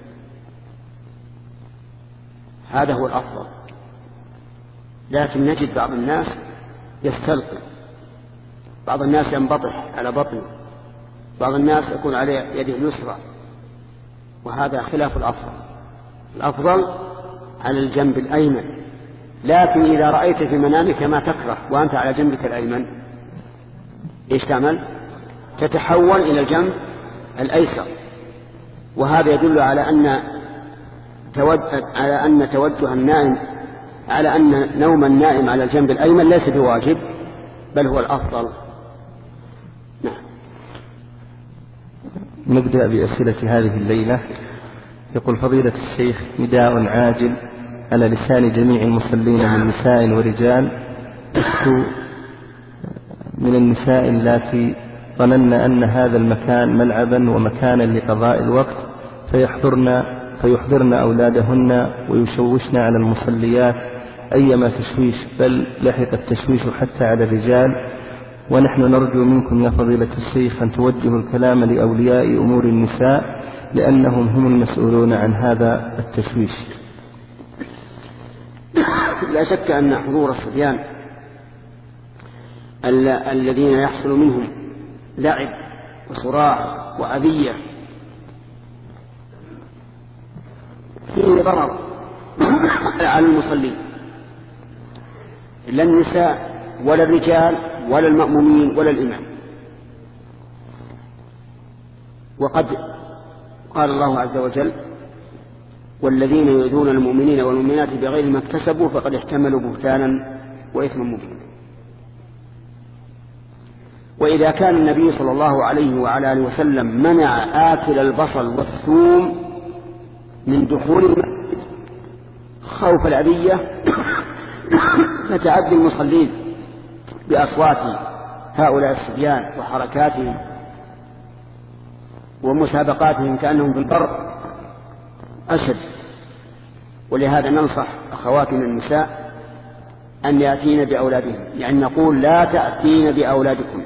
هذا هو الأفضل. لكن نجد بعض الناس يستلقي، بعض الناس ينبطح على بطنه، بعض الناس يكون على يده اليسرى، وهذا خلاف الأفضل. الأفضل على الجنب الأيمن. لكن إذا رأيت في منامك ما تكره وأنت على جنبك الأيمن، إيش تعمل؟ تتحول إلى الجنب الأيسر. وهذا يدل على أن على أن توجه النائم على أن نوم النائم على الجنب الأيمن ليس بواجب، بل هو الأفضل. نعم. نبدأ بأسئلة هذه الليلة. يقول فضيلة الشيخ: نداء عاجل على لسان جميع المصلين من نساء ورجال، من النساء اللاتي ظنن أن هذا المكان ملعبا ومكانا لقضاء الوقت فيحضرن, فيحضرن أولادهن ويشوشن على المصليات أيما تشويش، بل لحق التشويش حتى على الرجال. ونحن نرجو منكم يا فضيلة الشيخ أن توجهوا الكلام لأولياء أمور النساء، لأنهم هم المسؤولون عن هذا التشويش. لا شك أن حضور الصبيان الذين يحصل منهم لعب وصراخ وأذية فيه ضرر على المصلين، لا النساء ولا الرجال ولا المأمومين ولا الإمام. وقد قال الله عز وجل: والذين يؤذون المؤمنين والمؤمنات بغير ما اكتسبوا فقد احتملوا بهتانا وإثما مبينا. وإذا كان النبي صلى الله عليه وعلى آله وسلم منع آكل البصل والثوم من دخول المسجد خوف الأذية، فتعدي المصلين بأصوات هؤلاء الصبيان وحركاتهم ومسابقاتهم كأنهم في البر أشد. ولهذا ننصح أخواتنا النساء أن يأتين بأولادهم، يعني نقول لا تأتين بأولادكم.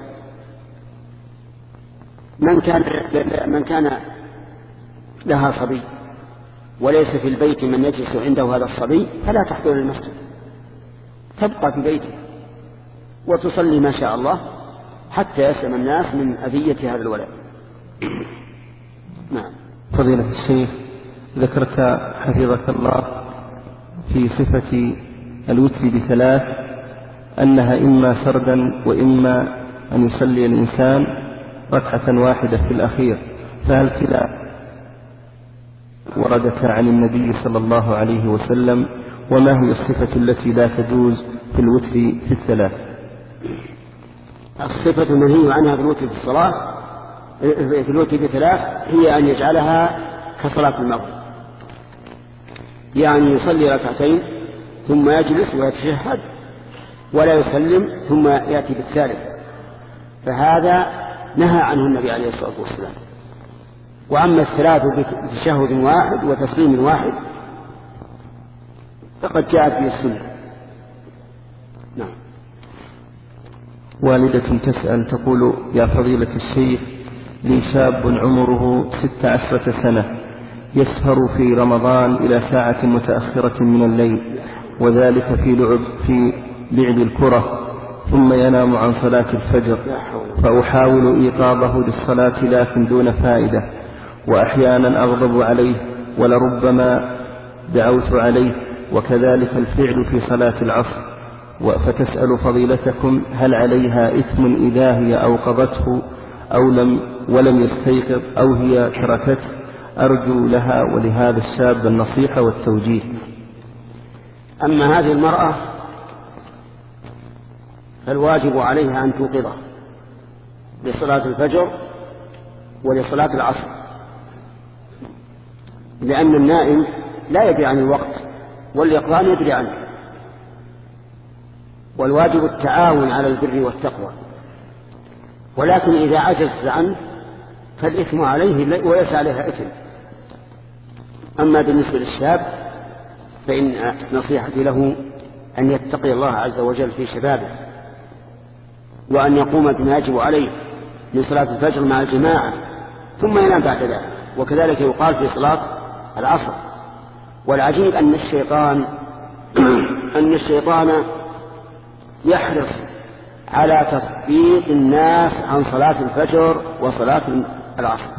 من كان من كان لها صبي وليس في البيت من يجلس عنده هذا الصبي فلا تحضر المسجد، تبقى في بيته وتصلي ما شاء الله حتى يسلم الناس من أذية هذا الولد. نعم. فضيلة الشيخ، ذكرت حفظك الله في صفة الوتر بثلاث أنها إما سردا وإما أن يصلي الإنسان ركعة واحدة في الأخير، فهل كلا وردت عن النبي صلى الله عليه وسلم؟ وما هي الصفة التي لا تجوز في الوتر في الثلاث؟ الصفة المنهي عنها في الوتر في الصلاة في الوتر بثلاث هي أن يجعلها كصلاة المغرب، يعني يصلي ركعتين ثم يجلس ويتشهد ولا يسلم ثم يأتي بالثالث، فهذا نهى عنه النبي عليه الصلاة والسلام. وأما الثلاث بتشهد واحد وتسليم واحد فقد جاءت به السنة. نعم. والدة تسأل تقول: يا فضيلة الشيخ، لي شاب عمره ست عشرة سنة يسهر في رمضان إلى ساعة متأخرة من الليل، وذلك في لعب في لعب الكرة، ثم ينام عن صلاة الفجر، فأحاول إيقاظه للصلاة لكن دون فائدة، وأحيانا أغضب عليه ولربما دعوت عليه، وكذلك الفعل في صلاة العصر. فتسأل فضيلتكم هل عليها إثم إذا هي أوقظته أو لم ولم يستيقظ أو هي تركته؟ أرجو لها ولهذا الشاب النصيحة والتوجيه. أما هذه المرأة فالواجب عليها أن توقظه لصلاة الفجر ولصلاة العصر، لأن النائم لا يدري عن الوقت واليقظان يدري عنه، والواجب التعاون على البر والتقوى، ولكن إذا عجز عنه فالإثم عليه وليس عليها إثم. أما بالنسبة للشاب فإن نصيحتي له أن يتقي الله عز وجل في شبابه، وأن يقوم بما يجب عليه من صلاة الفجر مع الجماعة ثم ينام بعد ذلك، وكذلك يقال في صلاة العصر. والعجيب أن الشيطان أن الشيطان يحرص على تثبيط الناس عن صلاة الفجر وصلاة العصر،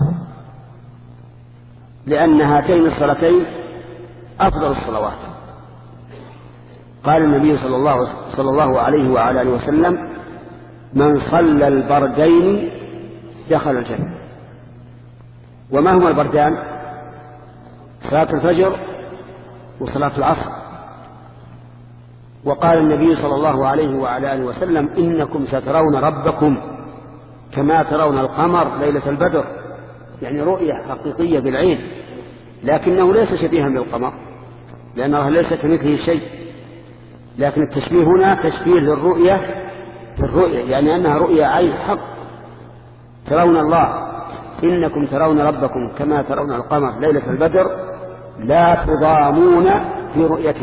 لأن هاتين الصلاتين أفضل الصلوات. قال النبي صلى الله, صلى الله عليه وعلى آله وسلم: من صلى البردين دخل الجنة. وما هما البردان؟ صلاة الفجر وصلاة العصر. وقال النبي صلى الله عليه وعلى آله وسلم: إنكم سترون ربكم كما ترون القمر ليلة البدر، يعني رؤية حقيقية بالعين، لكنه ليس شبيها بالقمر لأنه ليس كمثله شيء، لكن التشبيه هنا تشبيه للرؤية بالرؤية، يعني أنها رؤية عين حق. ترون الله، إنكم ترون ربكم كما ترون القمر ليلة البدر لا تضامون في رؤيته.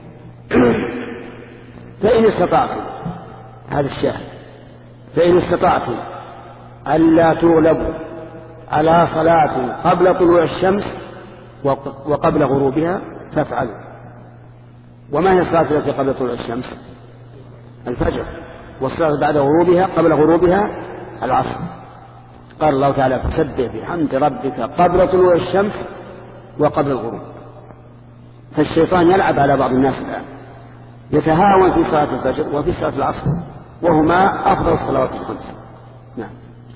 فإن استطعتم، هذا الشاهد، فإن استطعتم ألا تغلبوا على صلاة قبل طلوع الشمس وقبل غروبها فافعلوا. وما هي الصلاة التي قبل طلوع الشمس؟ الفجر. والصلاة بعد غروبها قبل غروبها العصر. قال الله تعالى: فسبح بحمد ربك قبل طلوع الشمس وقبل الغروب. فالشيطان يلعب على بعض الناس الآن، يتهاون في صلاة الفجر وفي صلاة العصر، وهما أفضل الصلوات الخمس. نعم.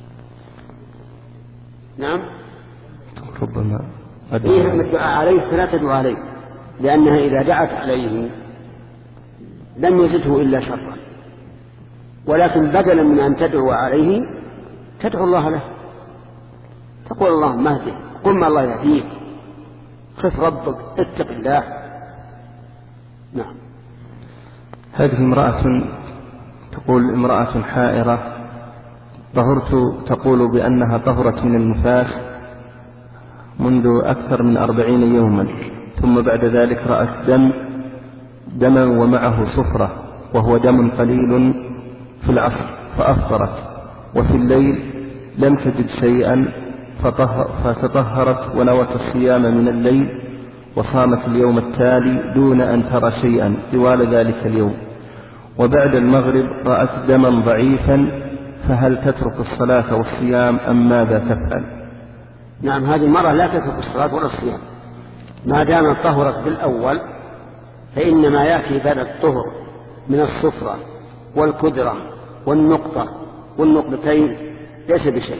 نعم. ربما إيه الدعاء عليه فلا تدعو عليه، لأنها إذا دعت عليه لم يزده إلا شرا، ولكن بدلا من أن تدعو عليه تدعو الله له، تقول: اللهم اهده، قل ما الله يهديك، خف ربك، اتق الله. نعم. هذه امرأة تقول: امرأة حائرة طهرت، تقول بأنها طهرت من النفاس منذ أكثر من أربعين يوما، ثم بعد ذلك رأت دم دما ومعه صفرة، وهو دم قليل في العصر فأفطرت، وفي الليل لم تجد شيئا فتطهرت ونوت الصيام من الليل وصامت اليوم التالي دون أن ترى شيئا طوال ذلك اليوم، وبعد المغرب رأت دما ضعيفا، فهل تترك الصلاة والصيام أم ماذا تفعل؟ نعم، هذه المرأة لا تترك الصلاة ولا الصيام ما دامت طهرت بالأول، فإنما يأتي بعد الطهر من الصفرة والكدرة والنقطة والنقطتين ليس بشيء،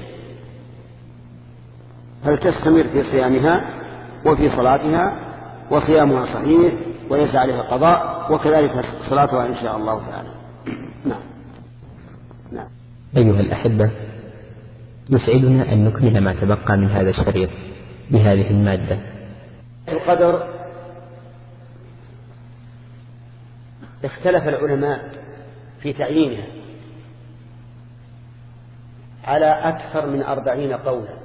هل تستمر في صيامها وفي صلاتها، وصيامها صحيح وليس عليها قضاء، وكذلك صلاتها إن شاء الله تعالى. نعم. نعم. أيها الأحبة، يسعدنا أن نكمل ما تبقى من هذا الشريط بهذه المادة. القدر اختلف العلماء في تعيينها على أكثر من أربعين قولا،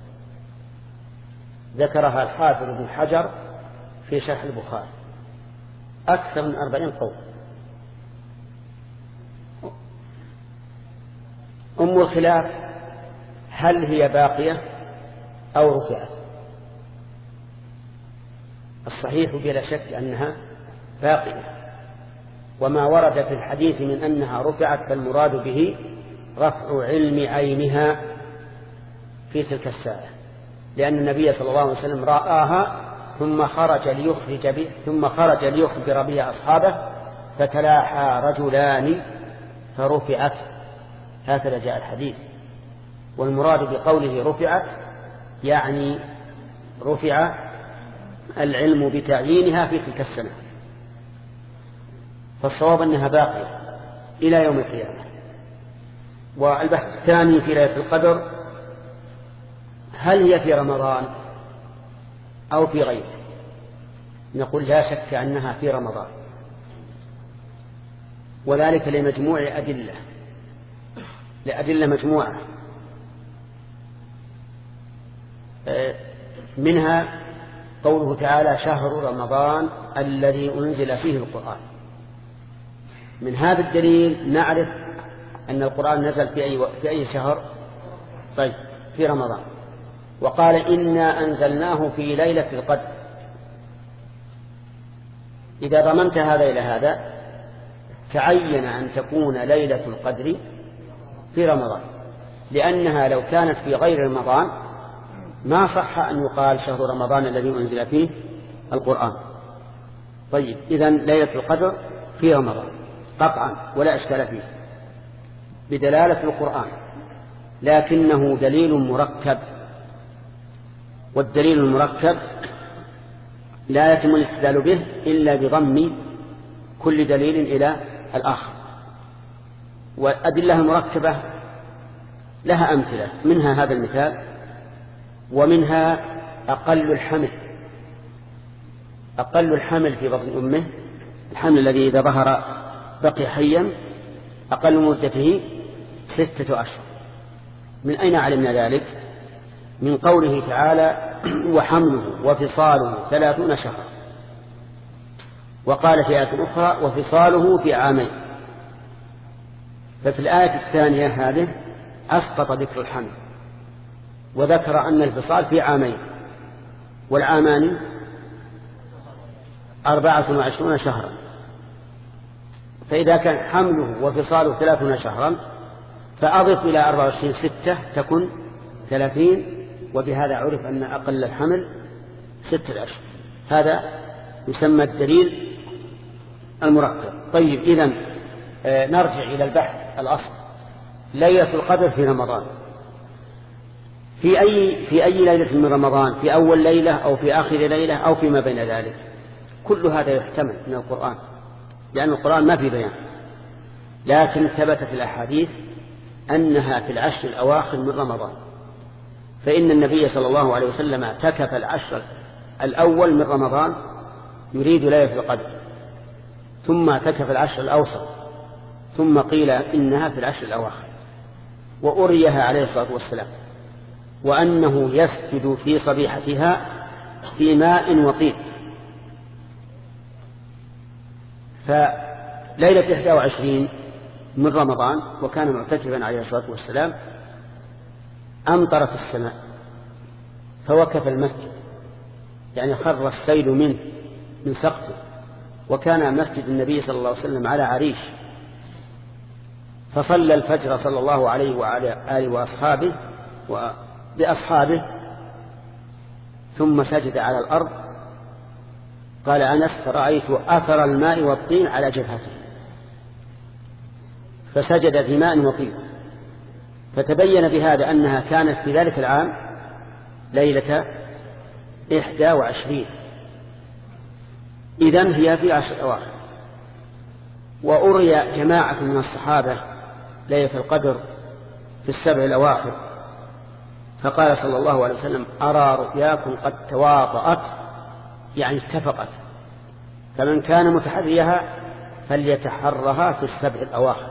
ذكرها الحافظ ابن حجر في شرح البخاري، أكثر من أربعين قول. أم الخلاف هل هي باقية أو رفعت؟ الصحيح بلا شك أنها باقية، وما ورد في الحديث من أنها رفعت فالمراد به رفع علم عينها في تلك الساعة، لأن النبي صلى الله عليه وسلم رآها ثم خرج ليخرج به ثم خرج ليخبر بها أصحابه فتلاحى رجلان فرفعت، هكذا جاء الحديث. والمراد بقوله رفعت يعني رفع العلم بتعيينها في تلك السنة، فالصواب أنها باقية إلى يوم القيامة. والبحث الثاني في ليلة القدر هل هي في رمضان أو في غيره؟ نقول لا شك أنها في رمضان، وذلك لمجموع أدلة لأدلة مجموعة، منها قوله تعالى شهر رمضان الذي أنزل فيه القرآن. من هذا الدليل نعرف أن القرآن نزل في أي, في أي شهر؟ طيب في رمضان. وقال إنا أنزلناه في ليلة القدر. إذا ضمنت هذا إلى هذا تعين أن تكون ليلة القدر في رمضان، لأنها لو كانت في غير رمضان ما صح أن يقال شهر رمضان الذي أنزل فيه القرآن. طيب إذن ليلة القدر في رمضان قطعا ولا إشكال فيه بدلالة القرآن، لكنه دليل مركب، والدليل المركب لا يتم الاستدلال به إلا بضم كل دليل إلى الآخر. والأدلة المركبة لها أمثلة، منها هذا المثال، ومنها أقل الحمل أقل الحمل في بطن أمه، الحمل الذي إذا ظهر بقي حيا أقل مدته ستة أشهر. من أين علمنا ذلك؟ من قوله تعالى وحمله وفصاله ثلاثون شهرا، وقال في آية أخرى وفصاله في عامين. ففي الآية الثانية هذه أسقط ذكر الحمل وذكر أن الفصال في عامين، والعامان أربعة وعشرون شهرا. فإذا كان حمله وفصاله ثلاثون شهرا فأضف إلى أربعة وعشرين ستة تكون ثلاثين، وبهذا عرف أن أقل الحمل ستة أشهر. هذا يسمى الدليل المركب. طيب إذن آه نرجع إلى البحث الأصل. ليلة القدر في رمضان في أي, في أي ليلة من رمضان؟ في أول ليلة أو في آخر ليلة أو فيما بين ذلك؟ كل هذا يحتمل من القرآن، لأن القرآن ما في بيان، لكن ثبتت الأحاديث أنها في العشر الأواخر من رمضان. فإن النبي صلى الله عليه وسلم اعتكف العشر الأول من رمضان يريد ليلة القدر، ثم اعتكف العشر الأوسط، ثم قيل إنها في العشر الأواخر، وأريها عليه الصلاة والسلام، وأنه يسجد في صبيحتها في ماء وطين. ليلة إحدى وعشرين من رمضان وكان معتكفا عليه الصلاة والسلام أمطرت السماء فوقف المسجد، يعني خر السيل منه من سقفه، وكان مسجد النبي صلى الله عليه وسلم على عريش، فصلى الفجر صلى الله عليه وعلى آله وأصحابه وبأصحابه ثم سجد على الأرض. قال أنس فرأيت أثر الماء والطين على جبهته، فسجد في ماء وطين، فتبين بهذا أنها كانت في ذلك العام ليلة إحدى وعشرين، إذن هي في عشر أواخر. وأري جماعة من الصحابة ليلة القدر في السبع الأواخر، فقال صلى الله عليه وسلم أرى رؤياكم قد تواطأت، يعني اتفقت، فمن كان متحريها فليتحرها في السبع الأواخر.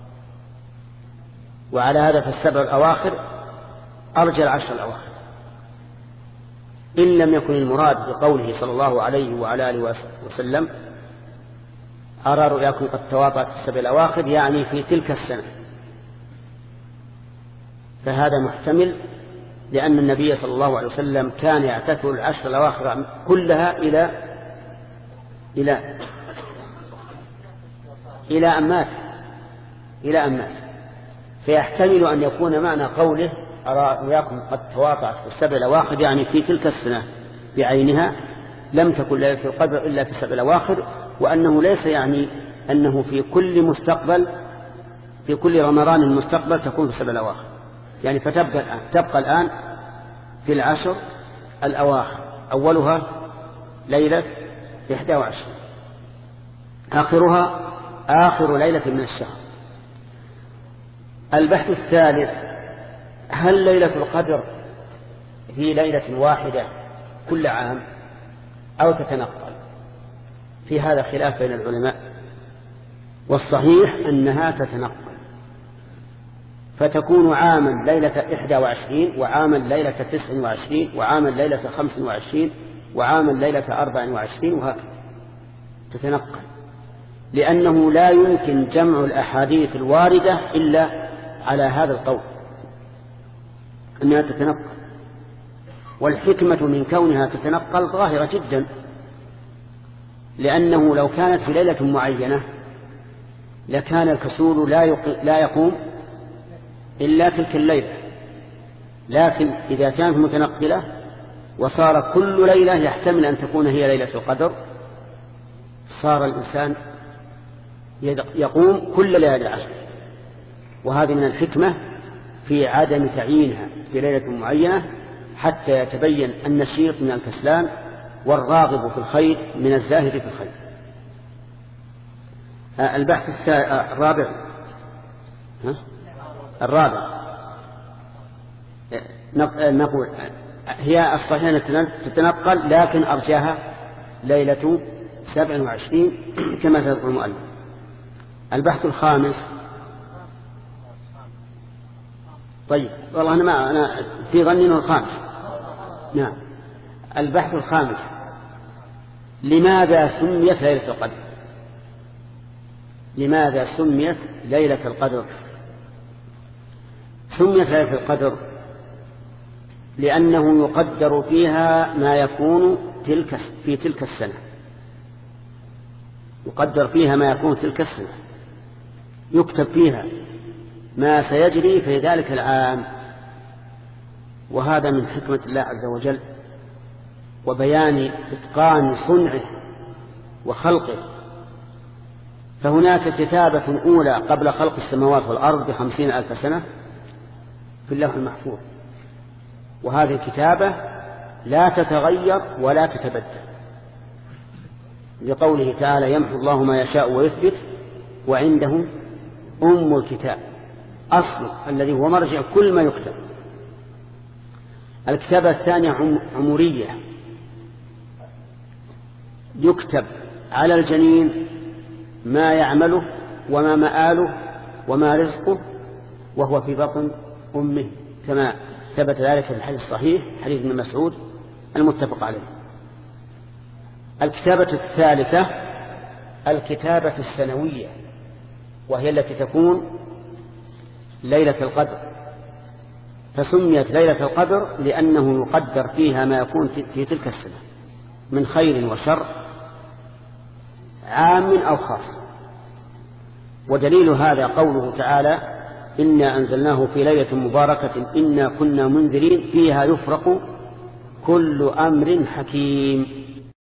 وعلى هذا فالسبع الأواخر أرجى العشر الأواخر، إن لم يكن المراد بقوله صلى الله عليه وعلى آله وسلم أرى رؤياكم قد تواطأت في السبع الأواخر يعني في تلك السنة، فهذا محتمل، لأن النبي صلى الله عليه وسلم كان يعتكف العشر الأواخر كلها إلى إلى إلى أن مات إلى أن مات فيحتمل أن يكون معنى قوله أرى رؤياكم قد تواطأت في السبع الأواخر يعني في تلك السنة بعينها لم تكن ليلة القدر إلا في السبع الأواخر، وأنه ليس يعني أنه في كل مستقبل في كل رمضان المستقبل تكون في السبع الأواخر، يعني فتبقى الآن تبقى الآن في العشر الأواخر، أولها ليلة إحدى وعشرين، آخرها آخر ليلة من الشهر. البحث الثالث: هل ليلة القدر في ليلة واحدة كل عام أو تتنقل؟ في هذا خلاف بين العلماء، والصحيح أنها تتنقل، فتكون عاما ليلة إحدى وعشرين، وعاما ليلة تسع وعشرين، وعاما ليلة خمس وعشرين، وعاما ليلة أربع وعشرين، وهكذا تتنقل، لأنه لا يمكن جمع الأحاديث الواردة إلا على هذا القول أنها تتنقل. والحكمة من كونها تتنقل ظاهرة جدا، لأنه لو كانت في ليلة معينة لكان الكسول لا يقوم إلا تلك الليلة، لكن إذا كانت متنقلة وصار كل ليلة يحتمل أن تكون هي ليلة القدر صار الإنسان يقوم كل ليلة عشر. وهذه من الحكمة في عدم تعيينها في ليلة معينة حتى يتبين النشيط من الكسلان والراغب في الخير من الزاهد في الخير. البحث الرابع الرابع نقول هي الصحيحة تتنقل، لكن أرجاها ليلة سبع وعشرين كما سيذكر المؤلف. البحث الخامس، طيب والله أنا ما أنا في ظني أنه الخامس. نعم، البحث الخامس: لماذا سميت ليلة القدر؟ لماذا سميت ليلة القدر؟ سميت ليلة القدر لأنه يقدر فيها ما يكون تلك في تلك السنة، يقدر فيها ما يكون تلك السنة، يكتب فيها ما سيجري في ذلك العام، وهذا من حكمة الله عز وجل وبيان إتقان صنعه وخلقه. فهناك كتابة أولى قبل خلق السماوات والأرض بخمسين ألف سنة في اللوح المحفوظ، وهذه الكتابة لا تتغير ولا تتبدل، لقوله تعالى: يمحو الله ما يشاء ويثبت وعنده أم الكتاب، أصل الذي هو مرجع كل ما يكتب. الكتابة الثانية عمرية، يكتب على الجنين ما يعمله وما مآله وما رزقه وهو في بطن أمه، كما ثبت ذلك في الحديث الصحيح حديث ابن مسعود المتفق عليه. الكتابة الثالثة الكتابة السنوية، وهي التي تكون ليلة القدر، فسميت ليلة القدر لأنه يقدر فيها ما يكون في تلك السنة من خير وشر عام أو خاص. ودليل هذا قوله تعالى: إنا أنزلناه في ليلة مباركة إنا كنا منذرين فيها يفرق كل أمر حكيم.